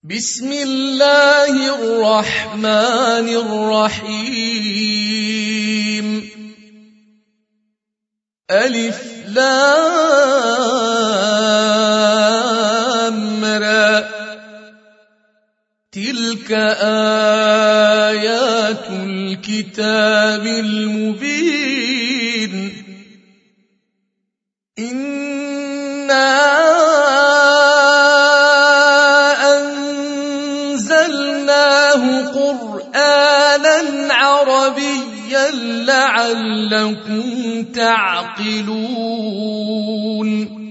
بسم الله الرحمن الرحيم ألف لام را تلك آيات الكتاب المبين إنا أنزلناه قرآنا عربيا لعلكم تعقلون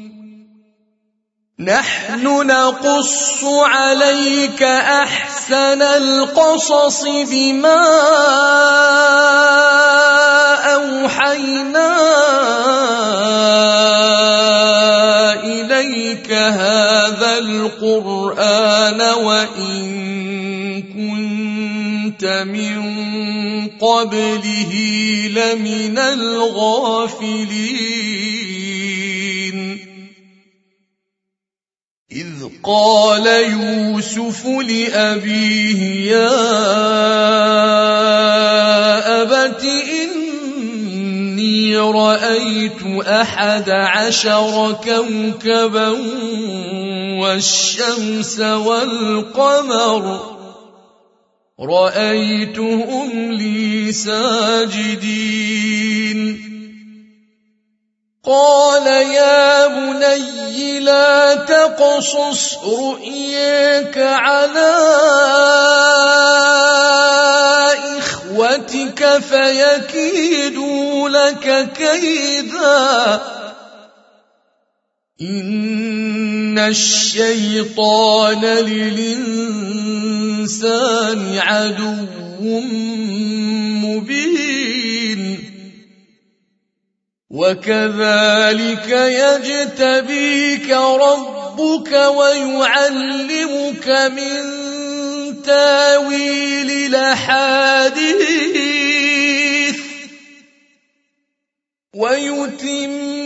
نحن نقص عليك أحسن القصص بما أوحينا إليك هذا القرآن وإن كنت من قبله لمن الغافلين إذ قال يوسف لأبيه يا أبت إني رأيت 11 كوكبا والشمس والقمر رأيتهم لي ساجدين قال يا بني لا تقصص رؤياك على إخوتك فيكيدوا لك كيدا إن الشيطان للإنسان عدو مبين وكذلك يجتبيك ربك ويعلمك من تاويل الأحاديث ويتم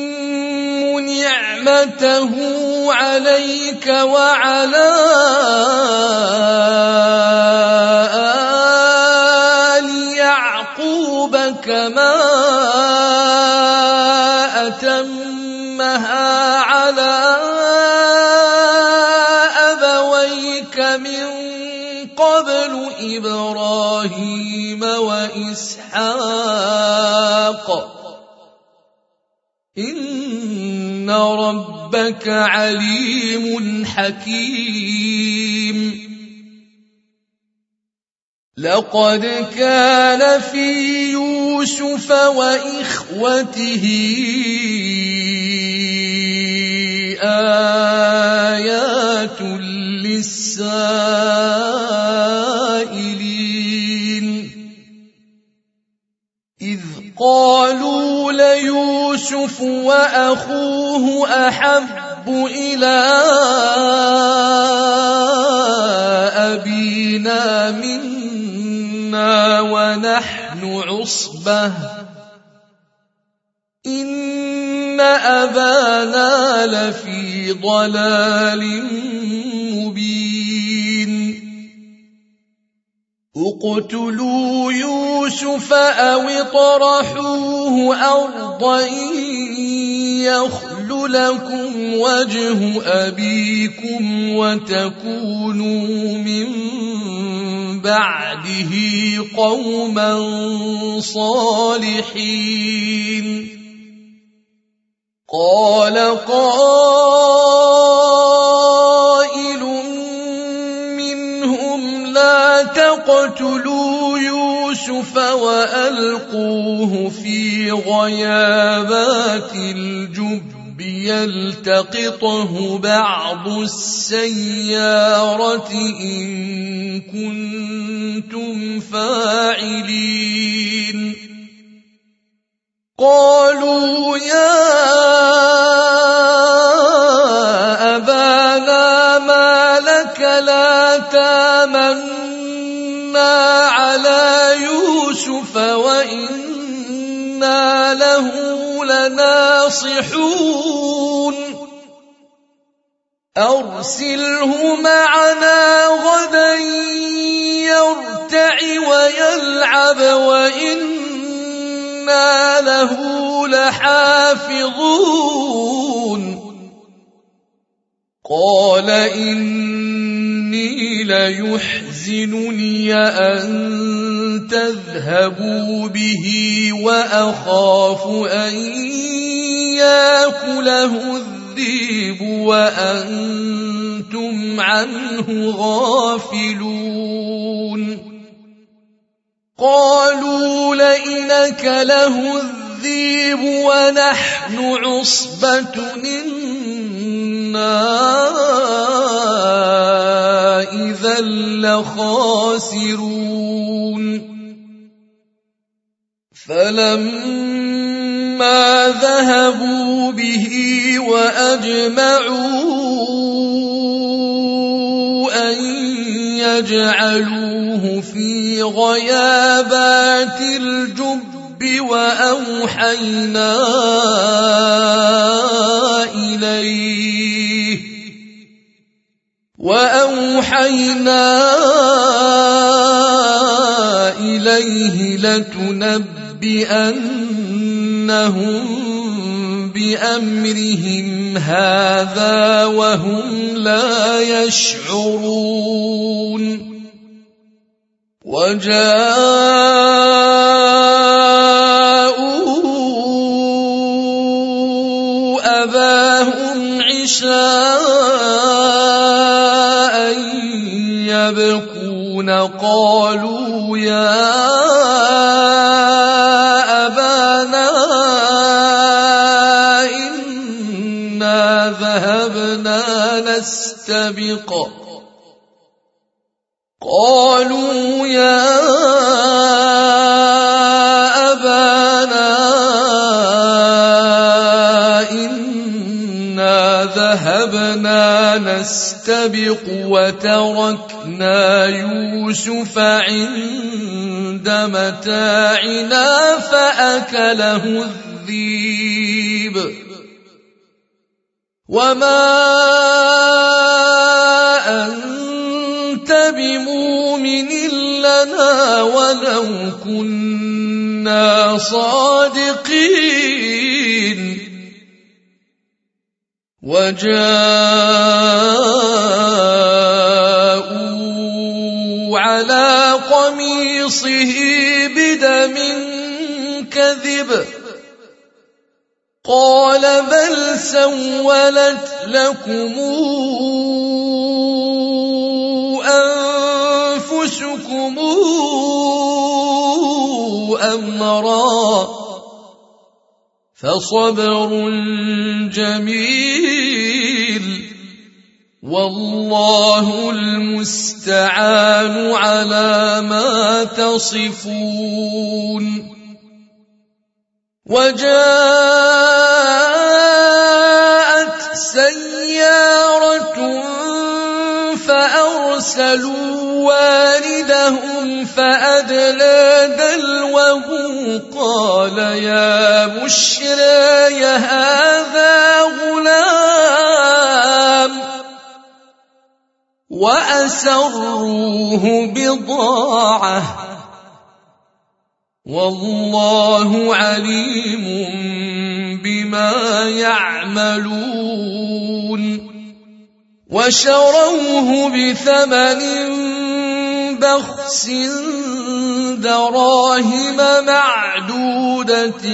نعمته عليك وعلى آل يعقوب كما أتمها على أبويك من قبل إبراهيم وإسحاق إن ربك عليم حكيم لقد كان في يوسف وإخوته آيات للسائلين إذ قالوا ليوسف وأخوه أحب إلى أبينا منا ونحن عصبة إن أبانا لفي ضلال مبين اقتلوا يوسف أو اطرحوه أرضا يخل لكم وجه أبيكم وتكونوا من بعده قوما صالحين قال قائل منهم لا تقتلوا يوسف وألقوه في غيابات الجب يلتقطه بعض السيارة إن كنتم فاعلين قالوا يا أبانا ما لك لا تامنا على يوسف وإنا له لناصحون أرسله معنا له لحافظون قال إني ليحزنني أن تذهبوا به وأخاف أن يأكله الذئب وأنتم عنه غافلون قالوا لئن أكله الذئب ونحن عصبة إنا إذا لخاسرون فلما ذهبوا به وأجمعوا أن يجعلوه في غيابات الجب وأوحينا إليه لتنبئنهم بأمرهم هذا وهم لا يشعرون وجاءوا أباهم عشاء يبكون قالوا يا أبانا إنا ذهبنا نستبق قالوا يا أبانا إنا ذهبنا نستبق وتركنا يوسف عند متاعنا فأكله الذئب وما أنت بمؤمن لنا ولو كنا صادقين وجاءوا على قميصه بدم كذب قال بل سولت لكم أنفسكم أمرا فصبر جميل والله المستعان على ما تصفون وجاءت سيارة فأرسلوا واردهم فأدلى دلوه قال يا بشرى هذا غلام وأسروه بضاعة والله عليم بما يعملون وشروه بثمن بخس دراهم معدودة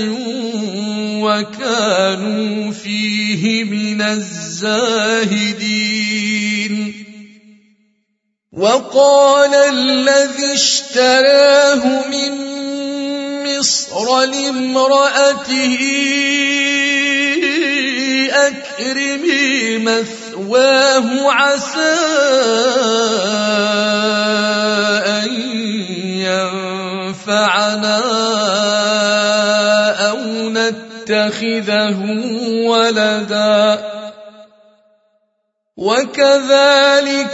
وكانوا فيه من الزاهدين وقال الذي اشتراه من مصر لامرأته أكرمي مثواه عسى أن ينفعنا أو نتخذه ولدا وكذلك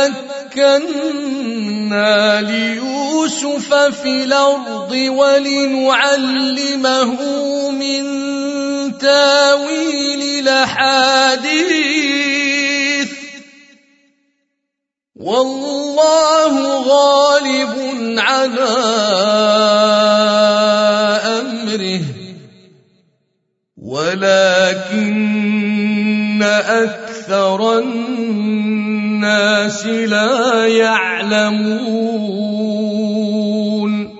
مكنا ليوسف في الأرض ولنعلمه من تاويل الأحاديث والله غالب على أمره ولكن أكثر الناس لا يعلمون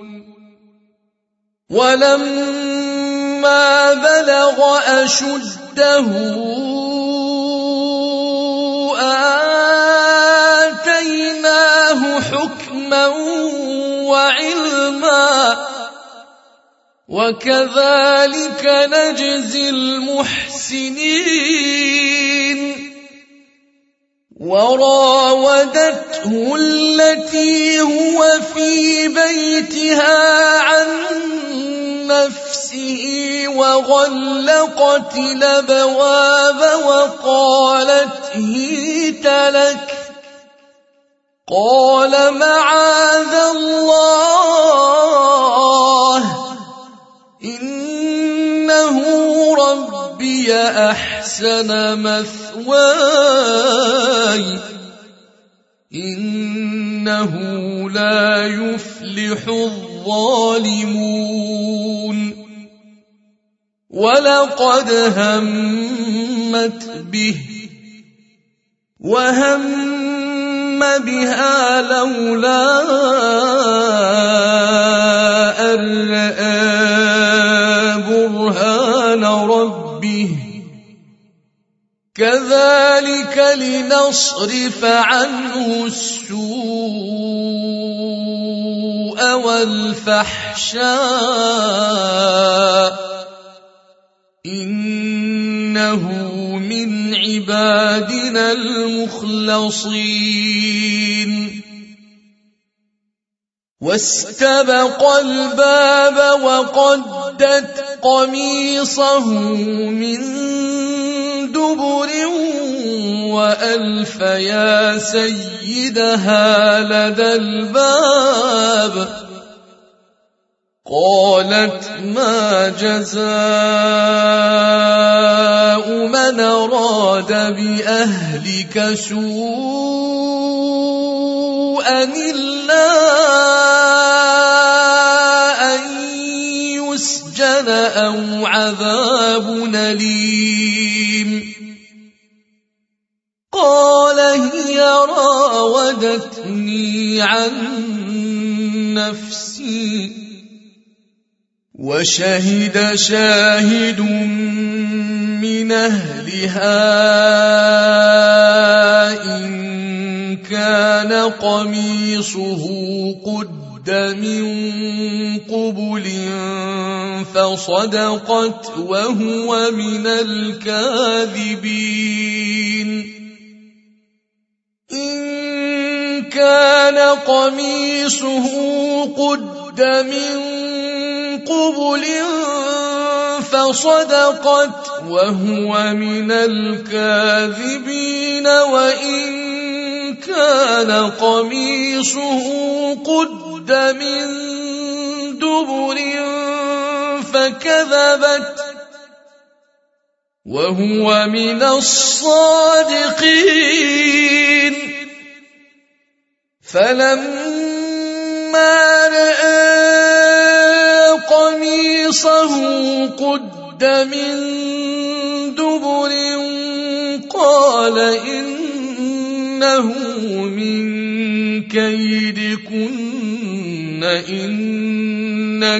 ولما بلغ أشده آتيناه حكما وعلما وكذلك نجزي المحسنين وراودته التي هو في بيتها عن نفسه وغلقت الأبواب وقالت هيت لك قال معاذ الله إنه ربي أحسن مثواي إنه لا يفلح الظالمون ولقد همت به وهم بها لولا أن رأى برهان ربه كذلك لنصرف عنه السوء والفحشاء إنه من عبادنا المخلصين واستبق الباب وقدت قميصه من دبر وألف يا سيدها لدى الباب قالت ما جزاء من أراد بأهلك سوءا إلا أن يسجن أو عذاب أليم قال هي راودتني عن نفسي وشهد شاهد من أهلها إن كان قميصه قد من قبل فصدقت وهو من الكاذبين إن كان قميصه قد من قبل فصدقت وهو من الكاذبين وإن كان قميصه قد من دبر فكذبت وهو من الصادقين فلما رأى قميصه قد من دبر قال إنه من كيدكن إن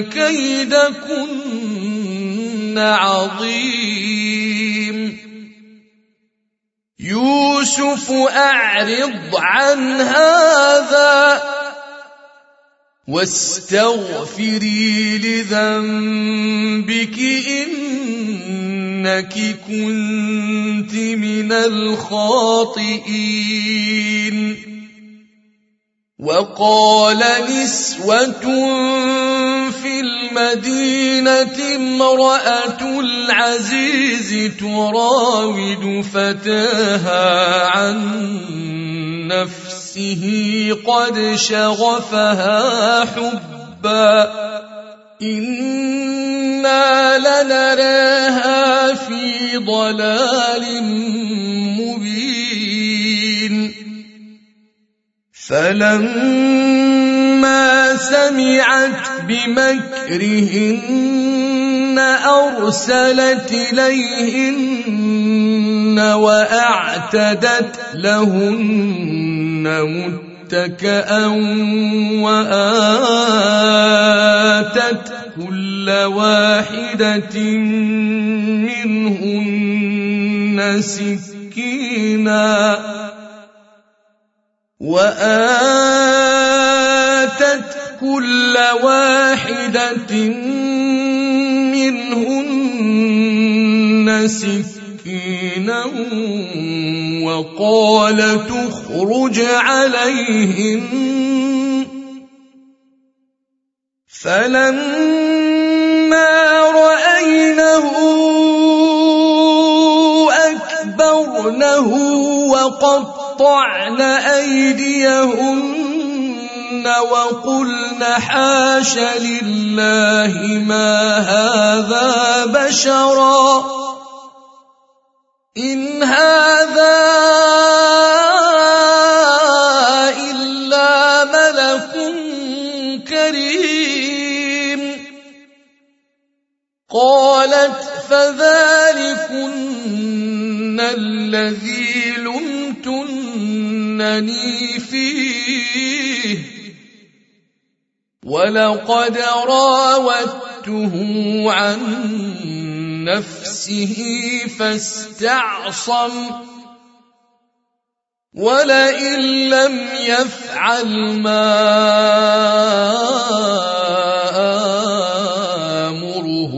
كيدكن عظيم يوسف أعرض عن هذا واستغفري لذنبك إنك كنت من الخاطئين وقال نسوة في المدينة امرأة العزيز تراود فتاها عن نفسه قد شغفها حبا إنا لنراها في ضلال مبين فلما سمعت بمكرهن أرسلت إليهن وأعتدت لهن متكئا وآتت كل واحدة منهن سكينا وقال تخرج عليهم فلما رأينه أكبرنه وقطعن أيديهن وقلن حاش لله ما هذا بشرا إن هذا إلا ملك كريم. قالت فذلكن الذي لمتنني فيه ولقد راودته عن نفسه فاستعصم ولئن لم يفعل ما آمره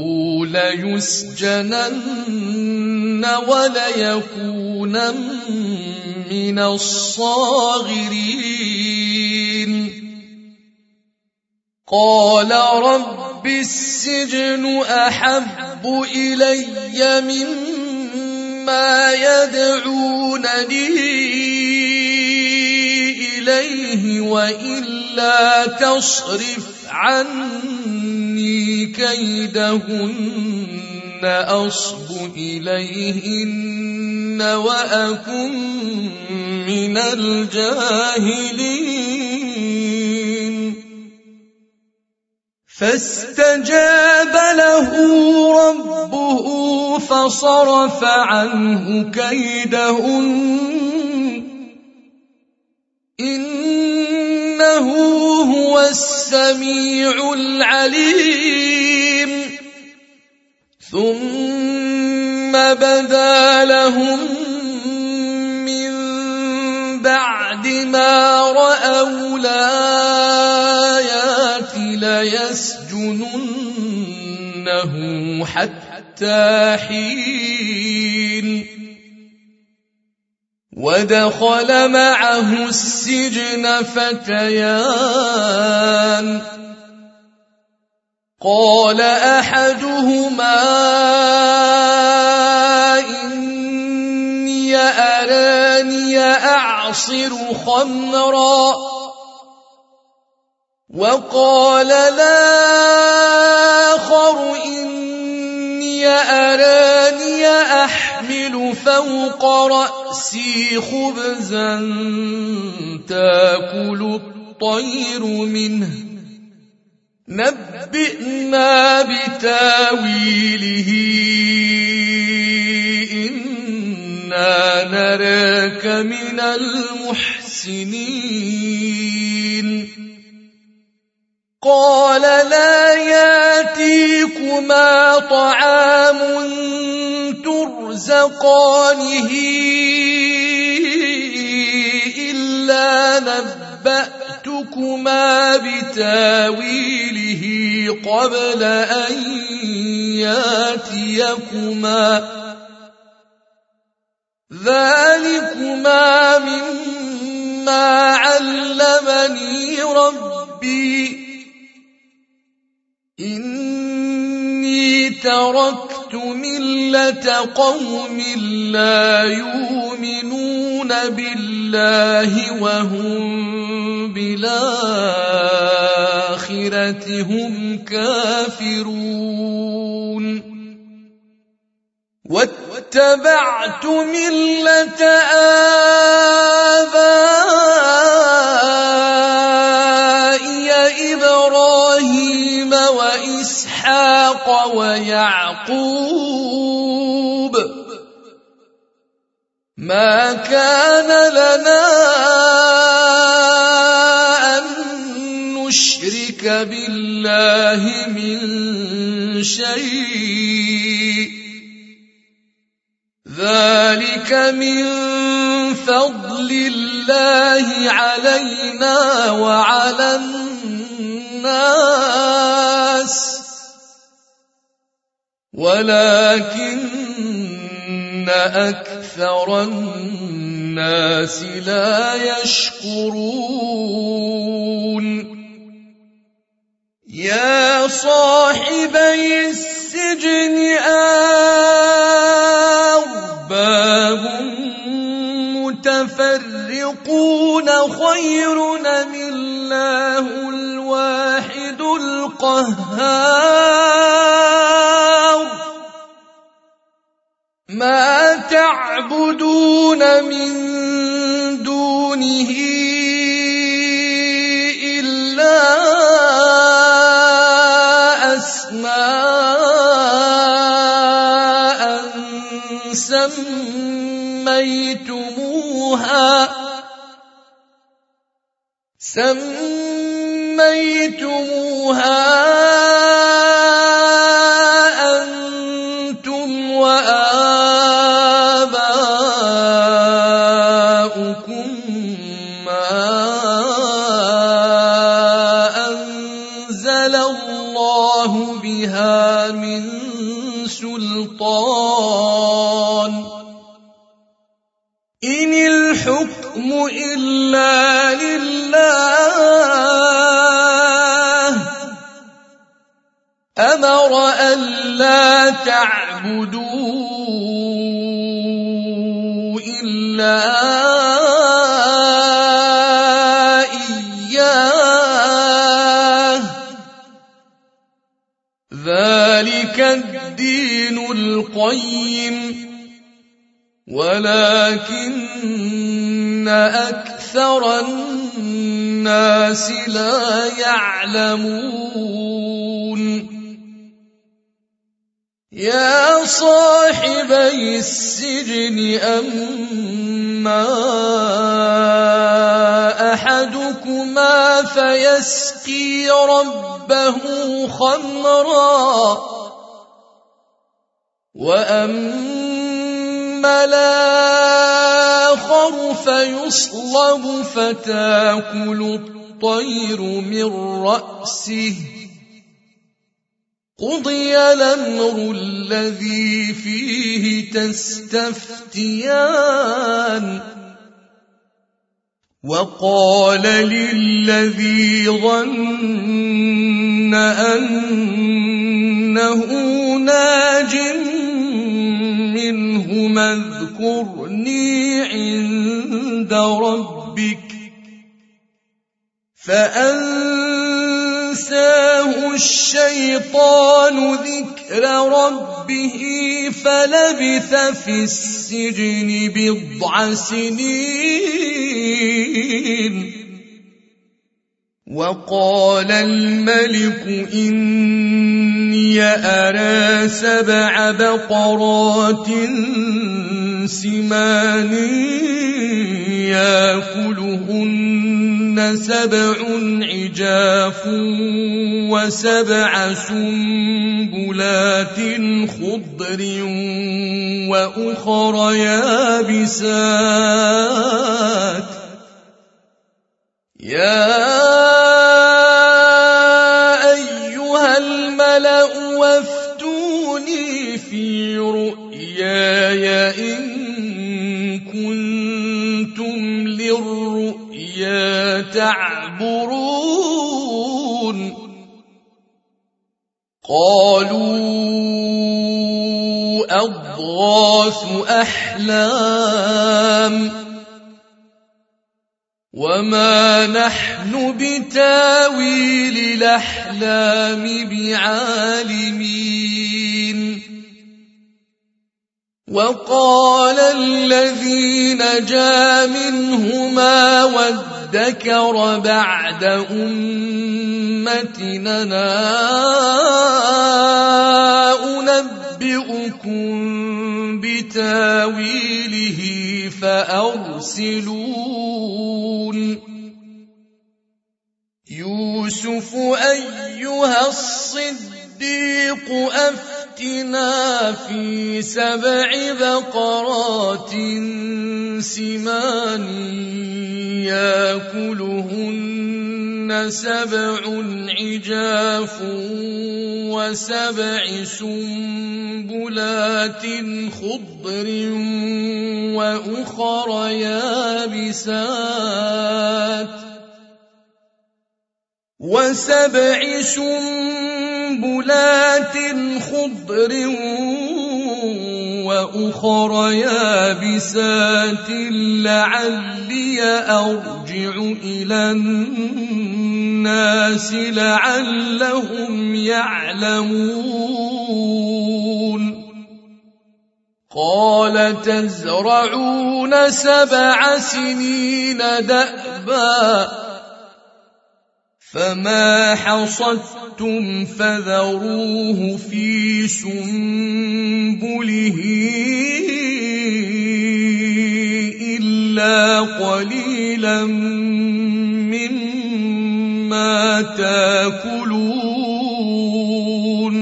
ليسجنن وليكونن من الصاغرين. قال رب السجن أحب إلي مما يدعونني إليه وإلا تصرف عني كيدهن أصب إليهن وأكن من الجاهلين. فاستجاب له ربه فصرف عنه كيدهن إنه هو السميع العليم. ثم بدا لهم من بعد ما رأوا الآيات ليسجننه حتى حين. ودخل معه السجن فتيان قال أحدهما إني أراني أعصر خمرا وقال الآخر إني أراني أحمل فوق رأسي خبزا تأكل الطير منه نبئنا بتاويله إنا نراك من المحسنين. قال لا ياتيكما طعام ترزقانه إلا نبأتكما بتاويله قبل أن ياتيكما ذلكما مما علمني ربي إني تركت ملة قوم لا يؤمنون بالله وهم بالآخرة هم كافرون واتبعت ملة آبائي إبراهيم وإسحاق ويعقوب يعقوب ما كان لنا أن نشرك بالله من شيء ذلك من فضل الله علينا وعلى الناس ولكن أكثر الناس لا يشكرون يا صاحبي السجن أرباب متفرقون خير أم الله الواحد القهار ما تعبدون من دونه إلا أسماء سميتموها أنتم وآباؤكم ما أنزل الله بها من سلطان إن الحكم إلا لله أمر ألا تعبدوا إلا إياه ذلك الدين القيم ولكن أكثر الناس لا يعلمون يا صاحبي السجن أما أحدكما فيسقي ربه خمرا وأما الآخر فيصلب فتاكل الطير من رأسه قضي الأمر الذي فيه تستفتيان وقال للذي ظن أنه ناج منهما اذكرني عند ربك فأنساه الشيطان ذكر ربه فلبث في السجن بضع سنين وقال الملك إني أرى 7 بقرات سمان يأكلهن 7 عجاف و7 سنبلات خضر وأخر يابسات يا أيها الملأ وافتوني في رؤياي إن كنتم للرؤيا تعبرون قالوا أضغاث أحلام وما نحن بتاويل الأحلام بعالمين وقال الذي نجا منهما وادكر بعد أمتنا بتاويله فأرسلون يوسف أيها الصديق أفتنا في 7 بقرات سمان يأكلهن 7 عجاف و7 سنبلات خضر وأخر يابسات لعلي أرجع إلى الناس لعلهم يعلمون قال تزرعون 7 سنين دأبا فما حصدتم فذروه في سنبله إلا قليلا مما تأكلون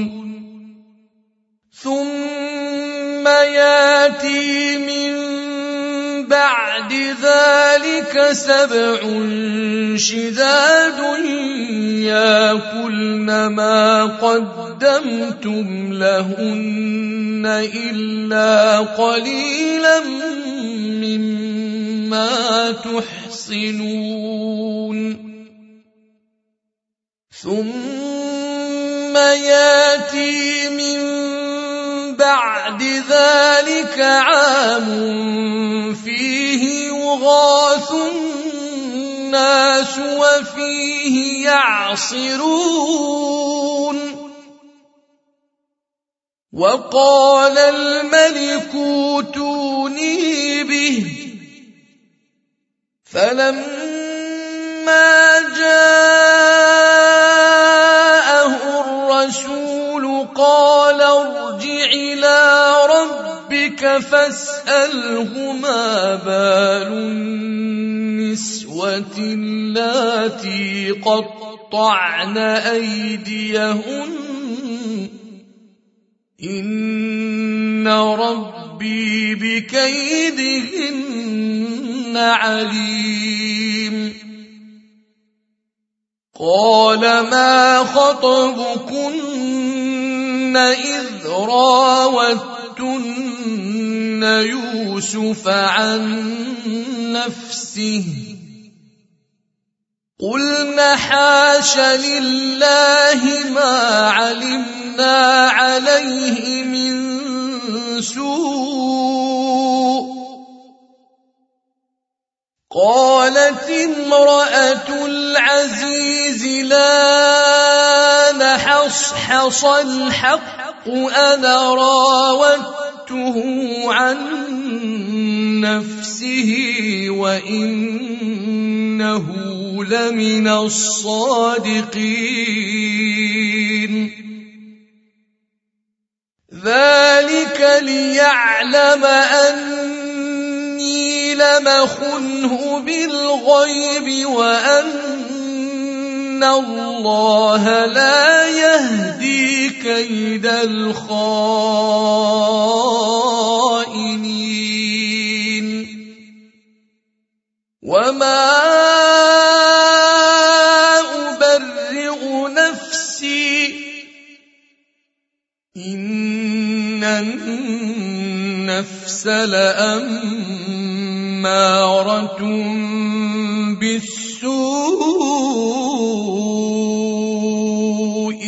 ثم يأتي من بعد ذلك 7 شداد يأكلن ما قدمتم لهن إلا قليلا مما تحصنون ثم يأتي من بعد ذلك عام فيه يغاث الناس وفيه يعصرون وقال الملك ائتوني به فلما جاءه الرسول قال ارجع إلى ربك فاسأله ما بال النسوة اللاتي قطعن أيديهن إن ربي بكيدهن عليم قال ما خطبكن إذ راوتن يوسف عن نفسه قلنا حاش لله ما علمنا عليه من سوء قالت امرأة العزيز لا نحصحص الحق أنا راودته عن نفسه وإنه لمن الصادقين ذلك ليعلم أني لم أخنه بالغيب وأن الله لا يهدي كيد الخائنين وما أبرئ نفسي إن النفس لأمارة بالسوء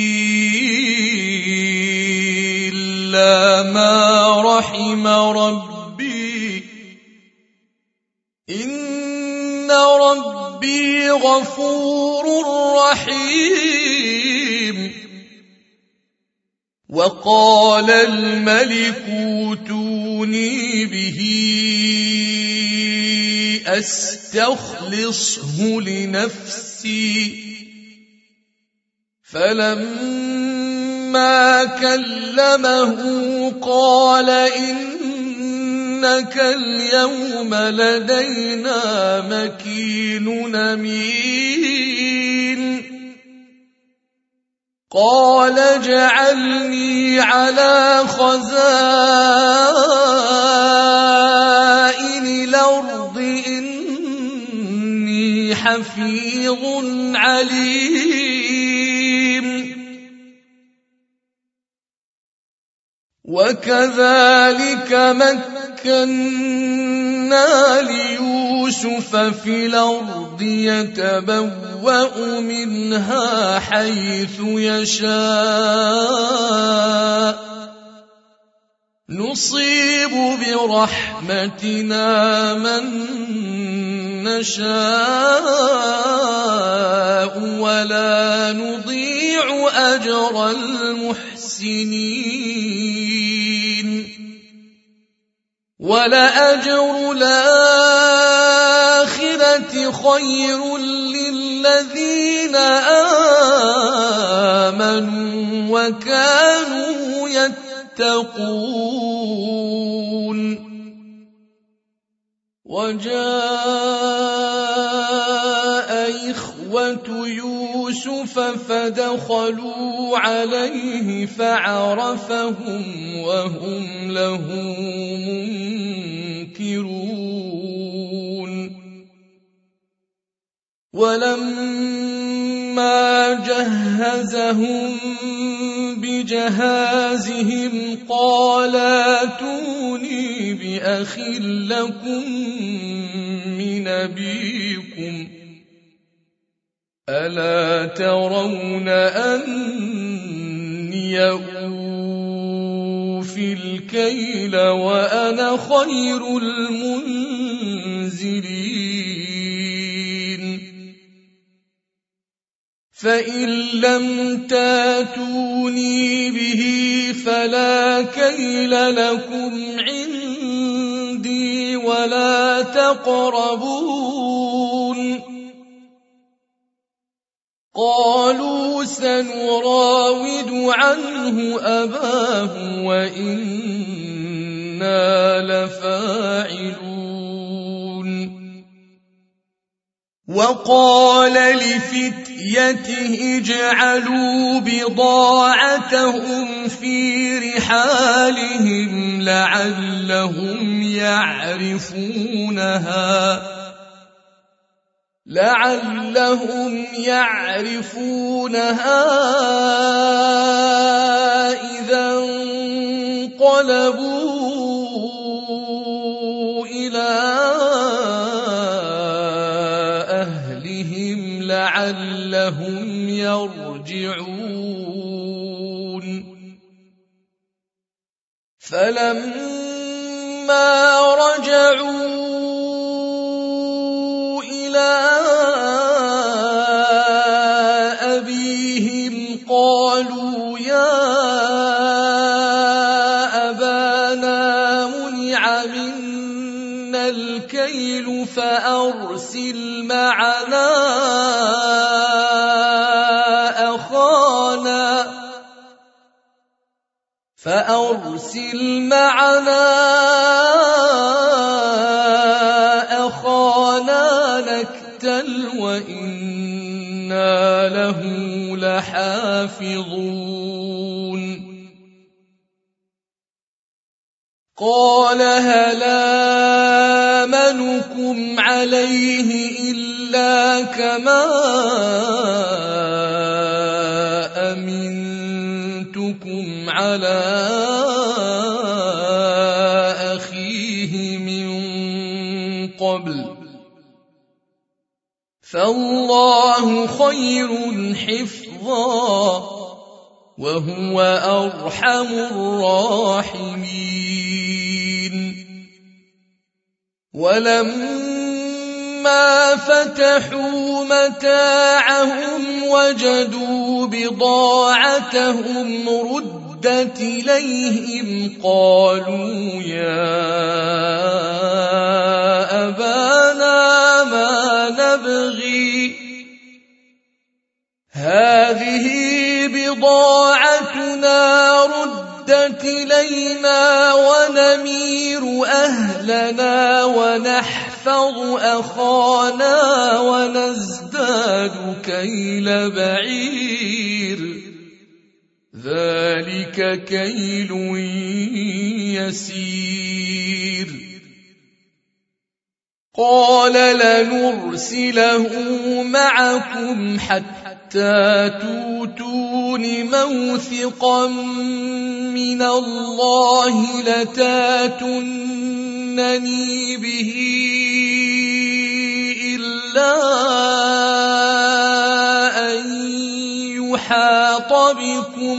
إلا ما رحم ربي إن ربي غفور رحيم وقال الملك ائتوني به أستخلصه لنفسي فلما فلما كلمه قال إنك اليوم لدينا مكين أمين قال اجعلني على خزائن الأرض إني حفيظ عليم وكذلك مكنا ليوسف في الأرض يتبوأ منها حيث يشاء نصيب برحمتنا من نشاء ولا نضيع أجر المحسنين ولأجر الآخرة خير للذين آمنوا وكانوا يتقون وجاء إخوة يوسف فدخلوا عليه فعرفهم وهم له منكرون ولما جهزهم بجهازهم قال ائتوني بأخ لكم من أبيكم ألا ترون أني أوفي الكيل وأنا خير المنزلين فإن لم تاتوني به فلا كيل لكم عندي ولا تقربون قالوا سنراود عنه أباه وإنا لفاعلون وقال لفتيته اجعلوا بضاعتهم في رحالهم لعلهم يعرفونها إذا انقلبوا إلى أهلهم لعلهم يرجعون فلما رجعوا إلى أبيهم قالوا يا أبانا منع منا الكيل فأرسل معنا أخانا نكتل وإنا له لحافظون قال هل آمنكم عليه إلا كما أمنتكم على أخيه من قبل فالله خير حفظا وهو أرحم الراحمين ولما فتحوا متاعهم وجدوا بضاعتهم ردت إليهم قالوا يا أبانا ما نبغي هذه بضاعتنا ردت إلينا ونمير أهلنا ونحفظ أخانا ونزداد كيل بعير ذلك كيل يسير قال لنرسله معكم حتى توتون موثقا من الله لتاتونني به إلا أن يحاط بكم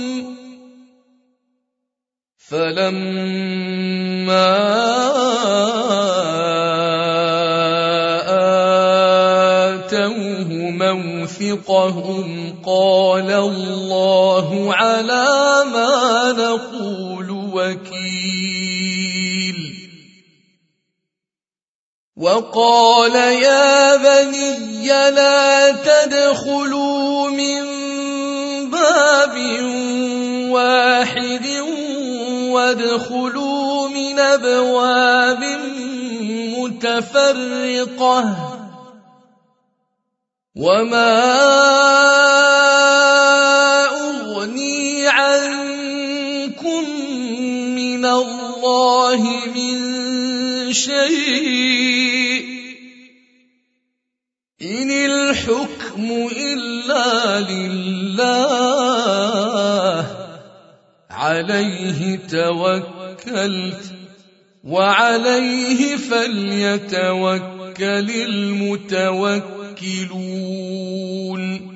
فلما آتوه موثقهم قال الله على ما نقول وكيل وقال يا بني لا تدخلوا من باب واحد وادخلوا من أبواب متفرقة وما أغني عنكم من الله من شيء إن الحكم إلا لله عليه توكلت وعليه فليتوكل المتوكلون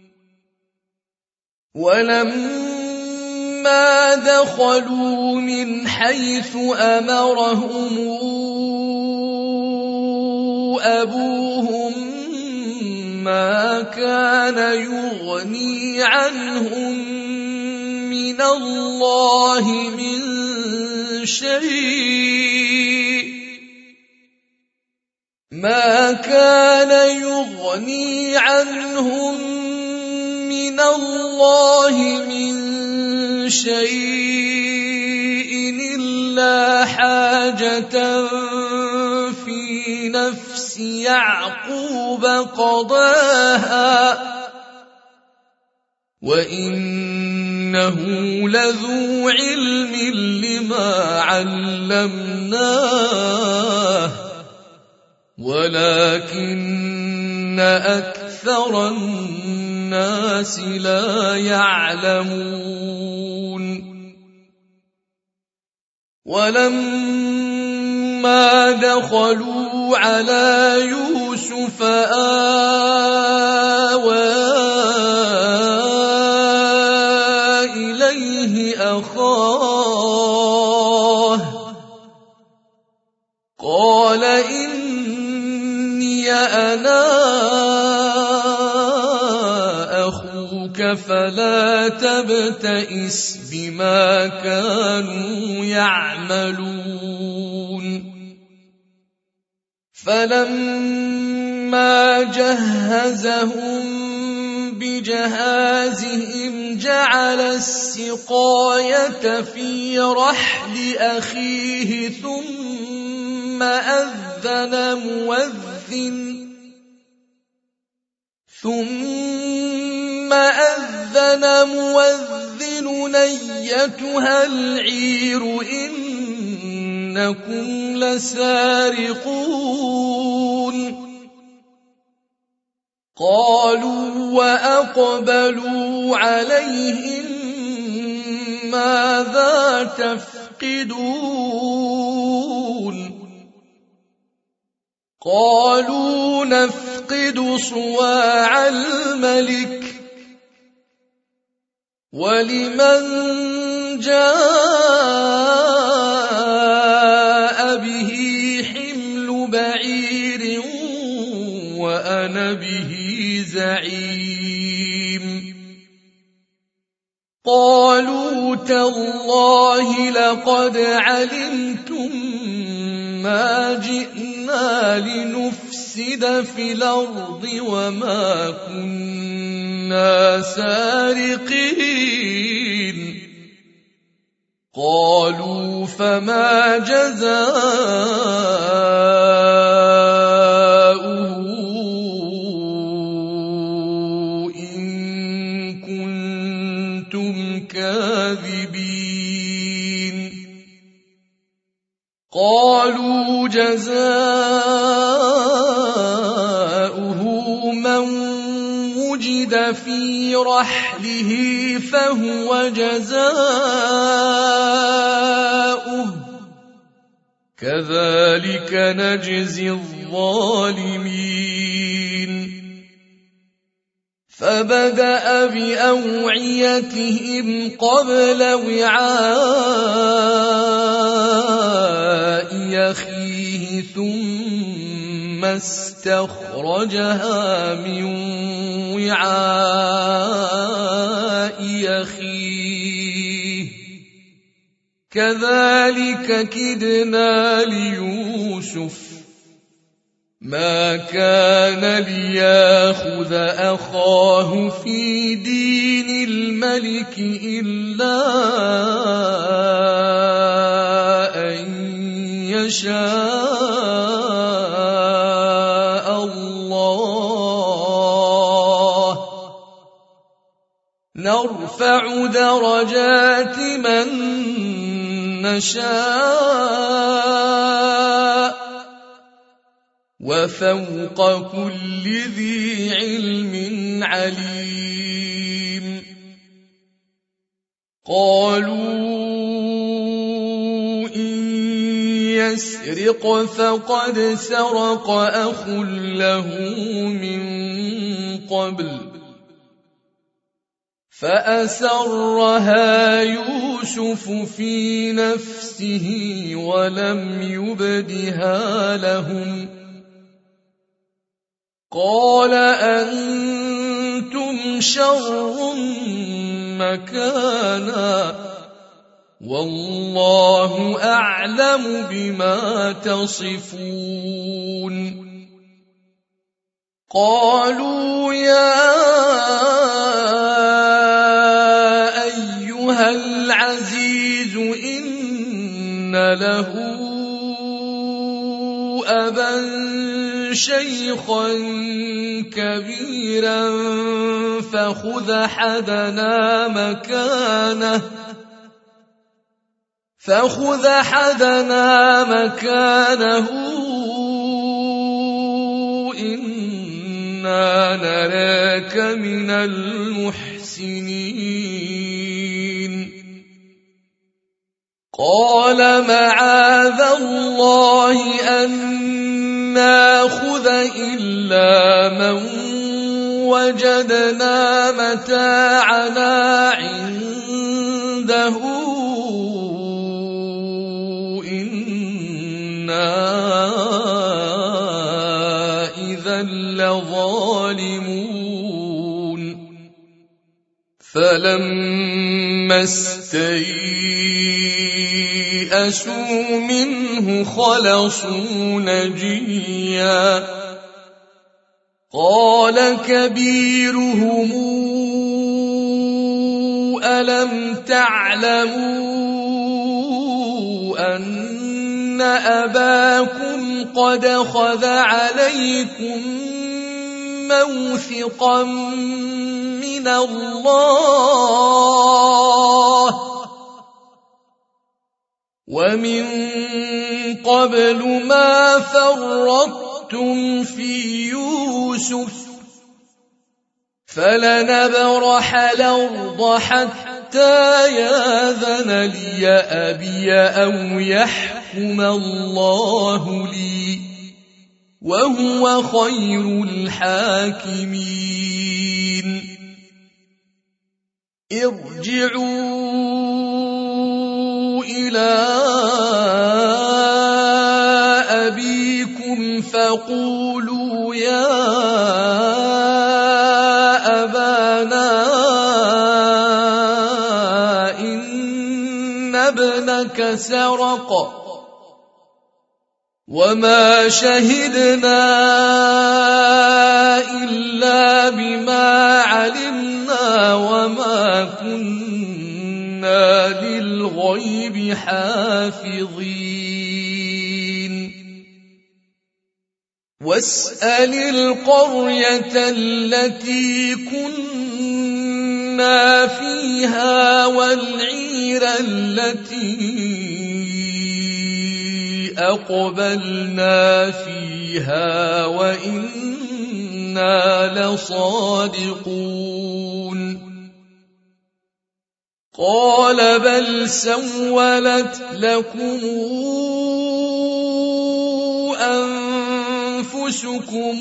ولما دخلوا من حيث أمرهم أبوهم ما كان يغني عنهم من الله من شيء ما كان يغني عنهم من الله من شيء إلا حاجة في نفس يعقوب قضاها وإنه لذو علم لما علمناه ولكن أكثر الناس لا يعلمون ولما دخلوا على يوسف آوى إليه أخاه قال إني أنا أخوك فلا تبتئس بما كانوا يعملون فلما جهزهم بجهازهم جعل السقاية في رحل أخيه ثم أذن مؤذن أيتها العير إنكم لسارقون قالوا وأقبلوا عليهم ماذا تفقدون قالوا نفقد صواع الملك ولمن جاء به حمل بعير وأنا به زعيم قالوا تالله لقد علمتم ما جئنا لنفسد في الأرض وما كنا كنا سارقين قالوا فما جزاؤه إن كنتم كاذبين قالوا جزاؤه من وجد في رحله فهو جزاؤه كذلك نجزي الظالمين فبدأ بأوعيتهم قبل وعاء أخيه ثم استخرجها من وعاء أخيه كذلك كدنا ليوسف ما كان ليأخذ أخاه في دين الملك إلا أن يشاء الله نرفع درجات من نشاء وفوق كل ذي علم عليم قالوا إن يسرق فقد سرق أخ له من قبل فأسرها يوسف في نفسه ولم يبدها لهم قال أنتم شر مكانا والله أعلم بما تصفون قالوا يا أيها العزيز إن له أبا شيخا كبيرا فخذ أحدنا مكانه إنا نراك من المحسنين قال معاذ الله أن ناخذ إلا من وجدنا متاعنا عنده إنا إذا لظالمون فلما استيئسوا منه خلصوا نجيا قال كبيرهم ألم تعلموا أن أباكم قد خذ عليكم موثقا من الله ومن قبل ما فرطتم في يوسف فلنبرح الأرض حتى يأذن لي أبي أو يحكم الله لي وهو خير الحاكمين ارجعوا إلى أبيكم فقولوا يا أبانا إن ابنك سرق وما شهدنا إلا بما علمنا وما كنا للغيب حافظين واسأل القرية التي كنا فيها والعير التي أقبلنا فيها وإنا لصادقون قال بل سولت لكم أنفسكم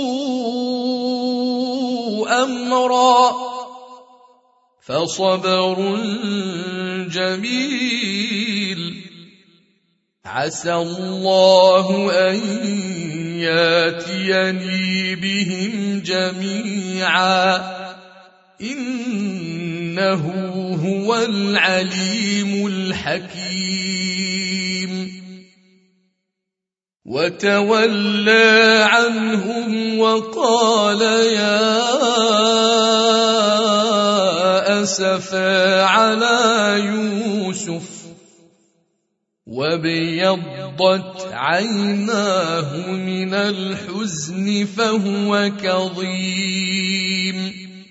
أمرا فصبر جميل عسى الله أن ياتيني بهم جميعا إنه هو العليم الحكيم وتولى عنهم وقال يا أسفا على يوسف وابيضت عيناه من الحزن فهو كظيم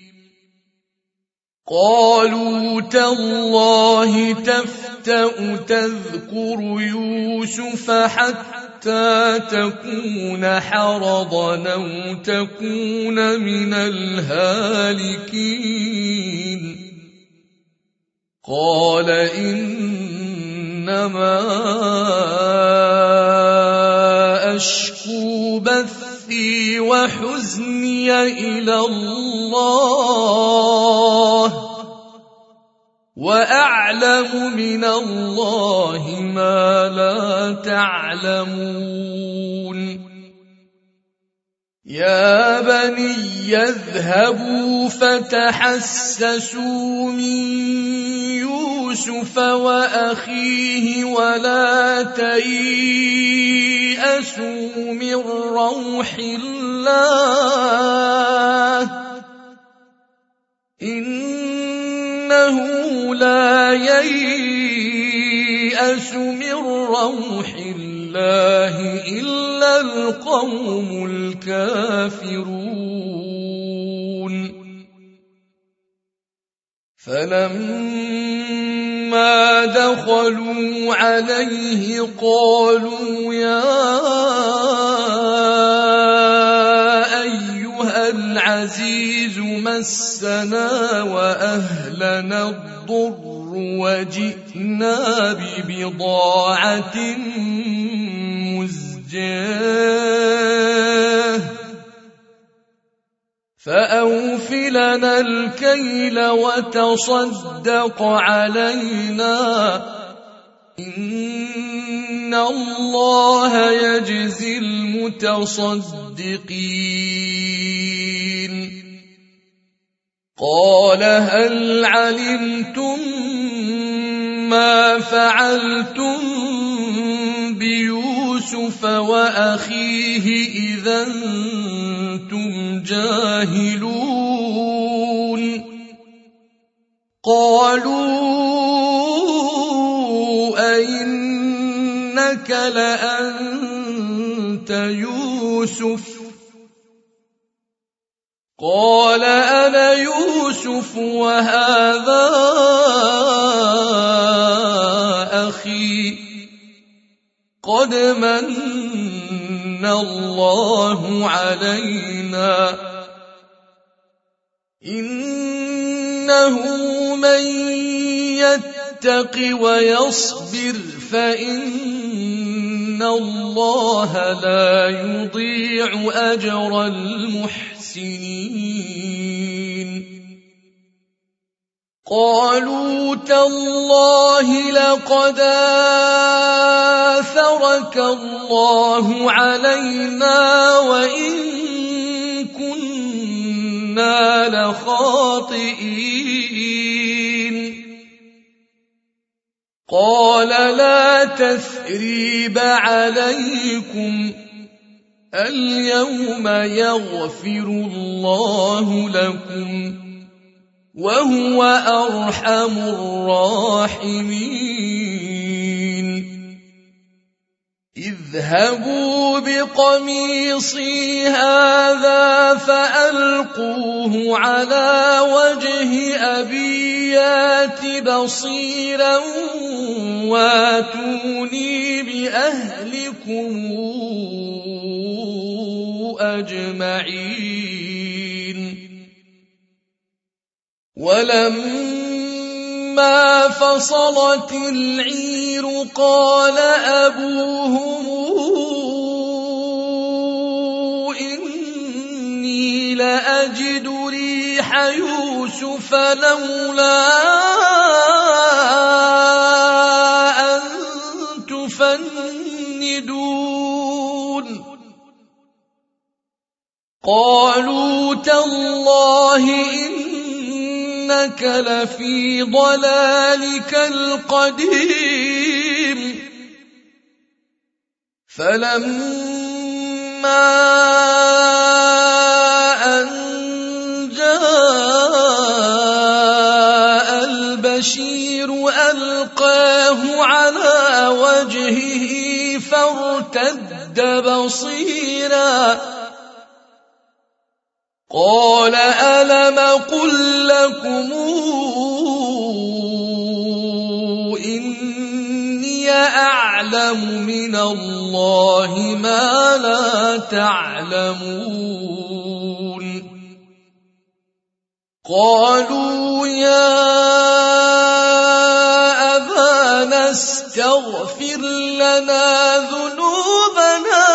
قالوا تالله تفتأ تذكر يوسف حتى تكون حرضا أو تكون من الهالكين قال إنما أشكو بثي وحزني إلى الله وأعلم من الله ما لا تعلمون يا بني اذهبوا فتحسسوا من يوسف وأخيه ولا تيأسوا من روح الله إنه لا ييأس من روح الله إلا القوم الكافرون فلما دخلوا عليه قالوا يا أيها العزيز مسنا وأهلنا الضر وجئنا ببضاعة مزجاة فأوف لنا الكيل وتصدق علينا إن الله يجزي المتصدقين قال هل علمتم ما فعلتم بيوسف وأخيه إذا أنتم جاهلون قالوا أئنك لأنت يوسف قال أنا يوسف وهذا أخي قد من الله علينا إنه من يتق ويصبر فإن الله لا يضيع أجر المحسنين قالوا تالله لقد آثرك الله علينا وإن كنا لخاطئين قال لا تثريب تثريب عليكم اليوم يغفر الله لكم وهو أرحم الراحمين اذهبوا بقميصي هذا فألقوه على وجه أبي يات بصيرا واتوني بأهلكم أجمعين ولما فصلت العير قال أبوهم إني لأجد ريح يوسف لولا أن تفندون قالوا تالله إنك لفي ضلالك القديم فلما أن جاء البشير ألقاه على وجهه فارتد بصيرا قال ألم قل لكم إني أعلم من الله ما لا تعلمون قالوا يا أبانا استغفر لنا ذنوبنا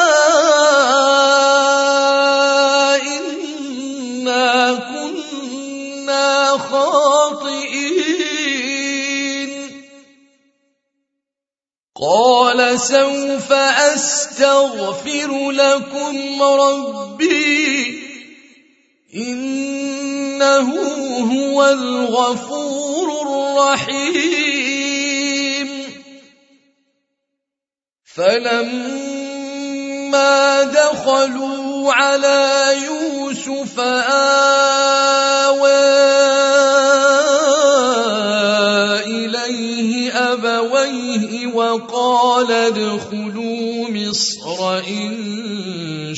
خاطئين قال سوف أستغفر لكم ربي إنه هو الغفور الرحيم فلما دخلوا على يوسف آوى إليه أبويه وقال ادخلوا مصر إن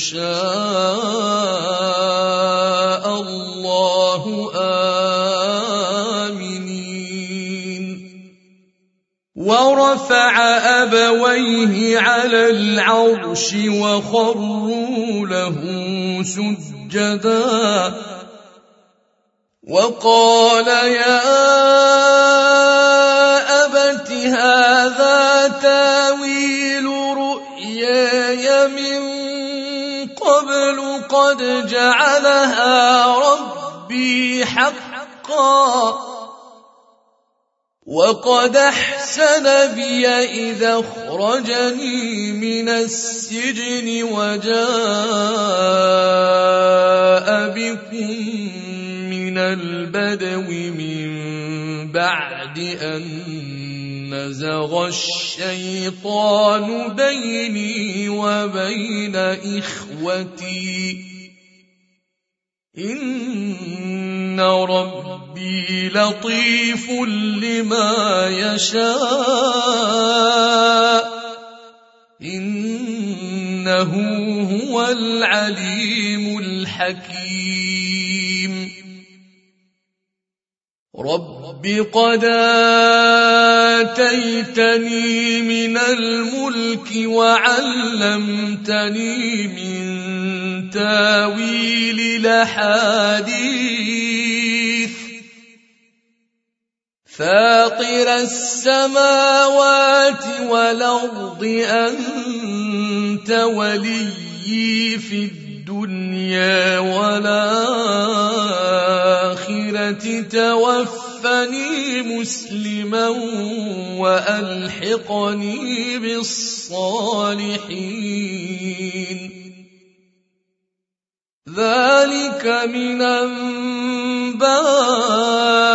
شاء الله آمنين ورفع أبويه على العرش وخروا له سجدا وقال يا أبت هذا تاويل رؤياي من قبل قد جعلها ربي حقا وقد أحسن بي إذا أخرجني من السجن وجاء بكم من البدو من بعد أن نزغ الشيطان بيني وبين إخوتي إن ربي لطيف لما يشاء إنه هو العليم الحكيم رب قد آتيتني من الملك وعلمتني من تاويل الأحاديث فاطر السماوات والأرض أنت وليي في الدنيا والآخرة توفني مسلما وألحقني بالصالحين ذلك من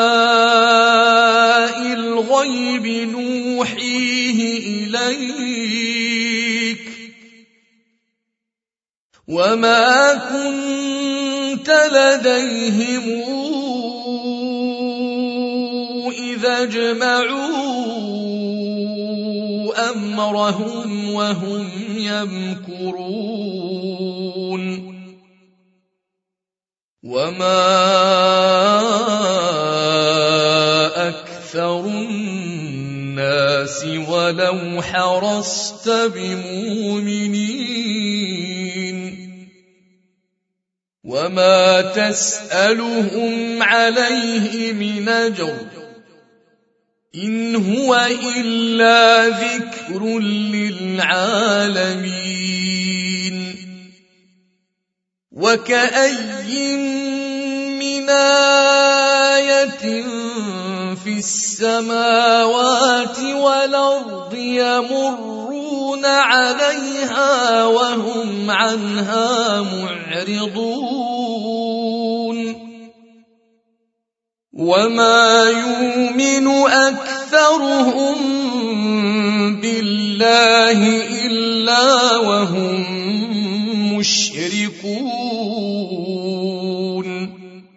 أنباء الغيب نوحيه إليك وما كنت لديهم إذا اجمعوا أمرهم وهم يمكرون وما أكثر الناس ولو حرصت بمؤمنين وما تسألهم عليه من أجر إن هو إلا ذكر للعالمين وكأي من آية في السماوات والأرض يمرون عليها وهم عنها معرضون وما يؤمن أكثرهم بالله إلا وهم مشركون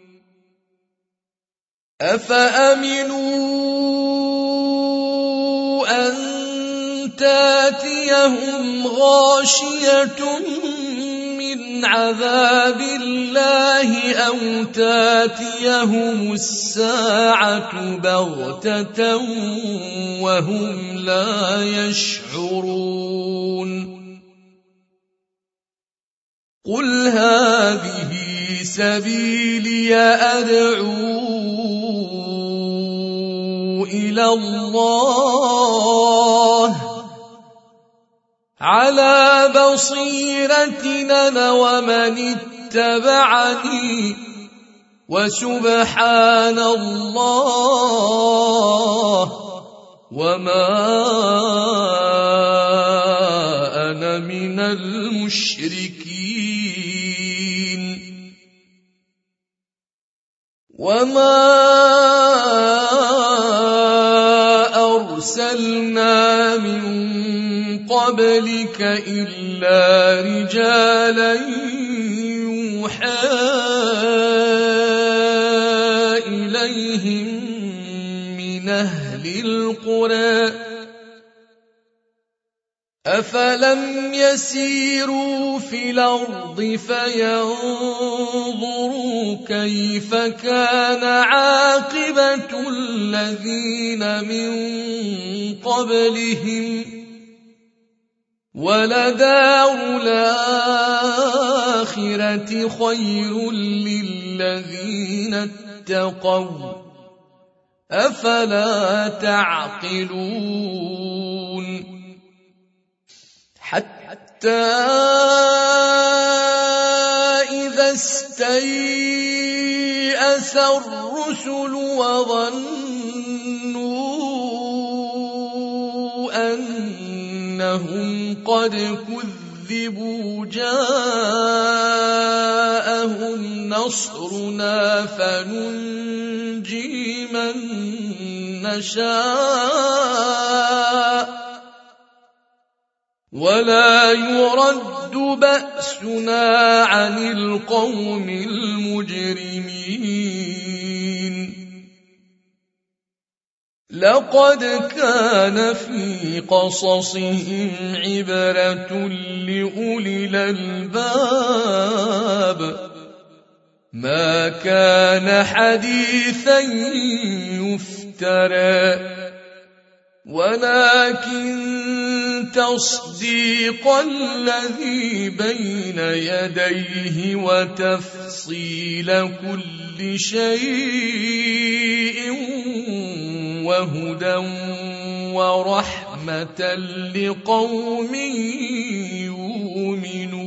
أفأمنوا أن تاتيهم غاشية من عذاب الله أو تاتيهم الساعة بغتة وهم لا يشعرون قل هذه سبيلي أدعو إلى الله على بصيرة أنا ومن اتبعني وسبحان الله وما أنا من المشركين وما أرسلنا من قبلك إلا رجالا يوحى إليهم من أهل القرى أفلم يسيروا في الأرض فينظروا كيف كان عاقبة الذين من قبلهم ولدار الآخرة خير للذين اتقوا أفلا تعقلون حتى إذا استيأس الرسل وظنوا أنهم قد كذبوا جاءهم نصرنا فننجي من نشاء ولا يرد بأسنا عن القوم المجرمين لقد كان في قصصهم عبرة لأولي الألباب ما كان حديثا يفترى ولكن تصديق الذي بين يديه وتفصيل كل شيء وهدى ورحمة لقوم يؤمنون